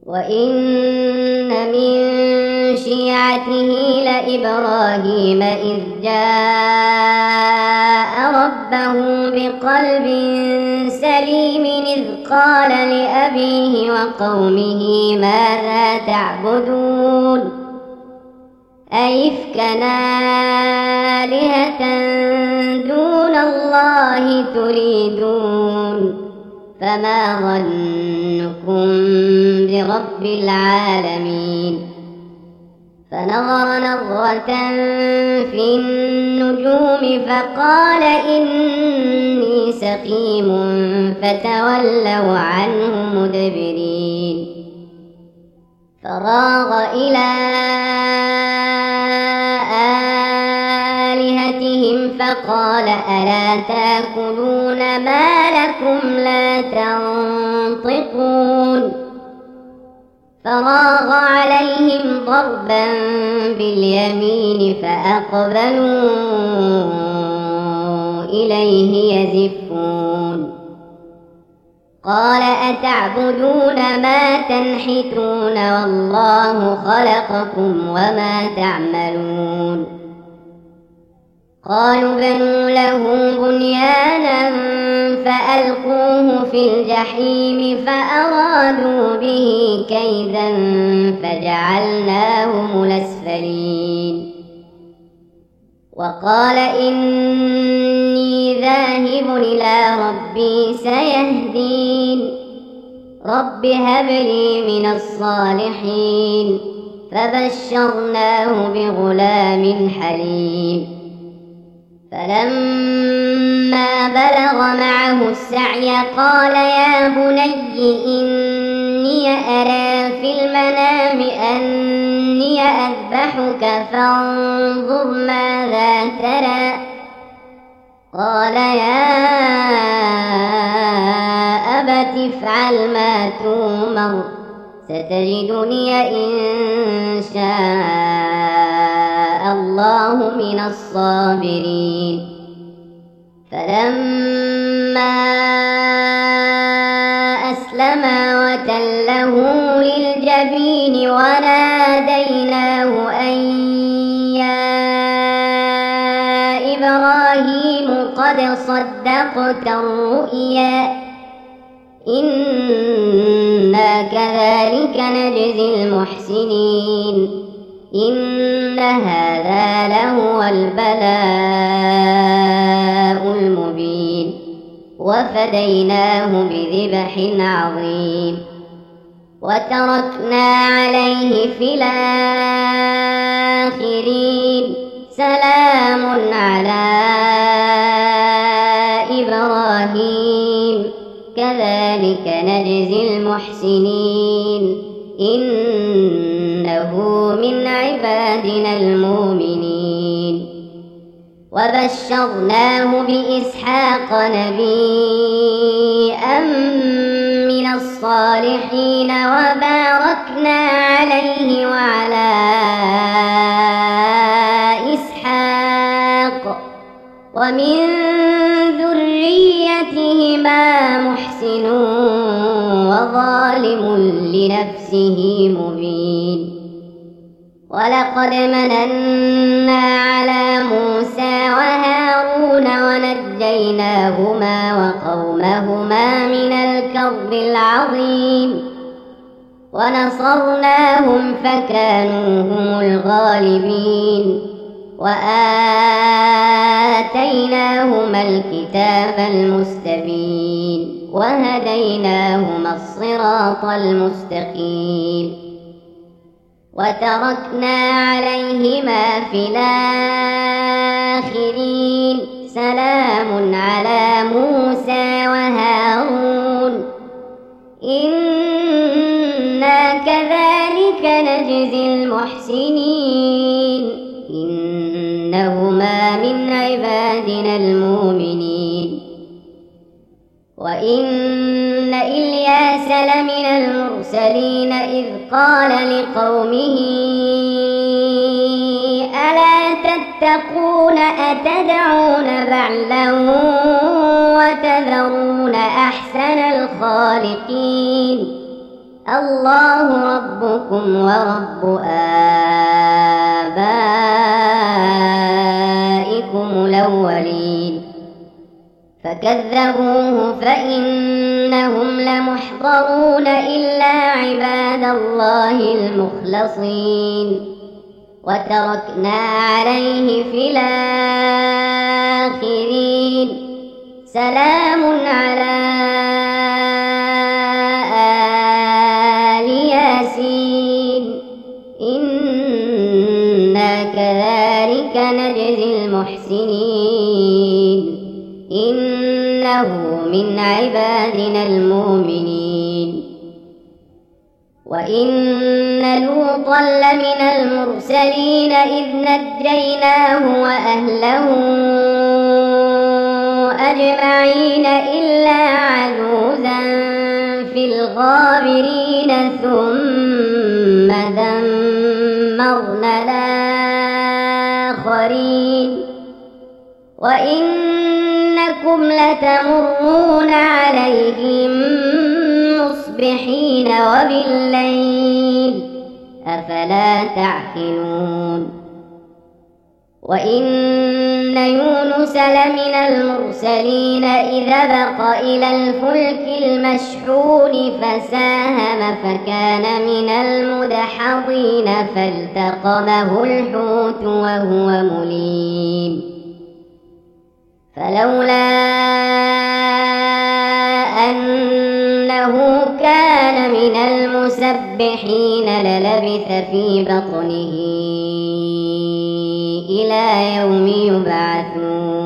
وإن من شيعته لإبراهيم إذ جاء ربه بقلب سليم إذ قال لأبيه وقومه ماذا تعبدون أئفكا آلهة دون الله تريدون فما ظنكم برب العالمين فنظر نظرة في النجوم فقال إني سقيم فتولوا عنه مدبرين فراغ إلى آلهتهم فقال ألا تأكلون ما لكم لا تنطقون فراغ عليهم ضربا باليمين فأقبلوا إليه يزفون قال أتعبدون ما تنحتون والله خلقكم وما تعملون قالوا بنوا له بنيانا فألقوه في الجحيم فأرادوا به كيدا فجعلناهم الأسفلين وقال إني ذاهب إلى ربي سيهدين رب هب لي من الصالحين فبشرناه بغلام حليم فلما بلغ معه السعي قال يا بني إني أرى في المنام أني أذبحك فانظر ماذا ترى قال يا أبت افعل ما تؤمر ستجدني إن شاء الله من الصابرين فلما أسلما وتله للجبين وناديناه أن يا إبراهيم قد صدقت الرؤيا إنا كذلك نجزي المحسنين إن هذا لهو البلاء المبين وفديناه بذبح عظيم وتركنا عليه في الآخرين سلام على إبراهيم كذلك نجزي المحسنين إنه من عبادنا المؤمنين وبشرناه بإسحاق نبيا من الصالحين وباركنا عليه وعلى إسحاق ومن ذريتهما محسن وظالم لنفسه مبين ولقد مننا على موسى وهارون ونجيناهما وقومهما من الكرب العظيم ونصرناهم فكانوا هم الغالبين وآتيناهما الكتاب المستبين وهديناهما الصراط المستقيم وتركنا عليهما في الآخرين سلام على موسى وهارون إنا كذلك نجزي المحسنين إنهما من عبادنا المؤمنين وإن إلياس لمن المرسلين إذ قال لقومه ألا تتقون أتدعون بعلا وتذرون أحسن الخالقين الله ربكم ورب آبائكم الأولين فكذبوه فإنهم لمحضرون إلا عباد الله المخلصين وتركنا عليه في الآخرين سلام على آل ياسين إنا كذلك نجزي المحسنين إنه من عبادنا المؤمنين وإن لوطا لمن المرسلين إذ نجيناه وأهله أجمعين إلا عجوزا في الغابرين ثم دمرنا الآخرين وإنكم لتمرون عليهم مصبحين وبالليل أفلا تعقلون وإن يونس لمن المرسلين إذا بق إلى الفلك المشحون فساهم فكان من المدحضين فالتقمه الحوت وهو مليم فلولا أنه كان من المسبحين للبث في بطنه إلى يوم يبعثون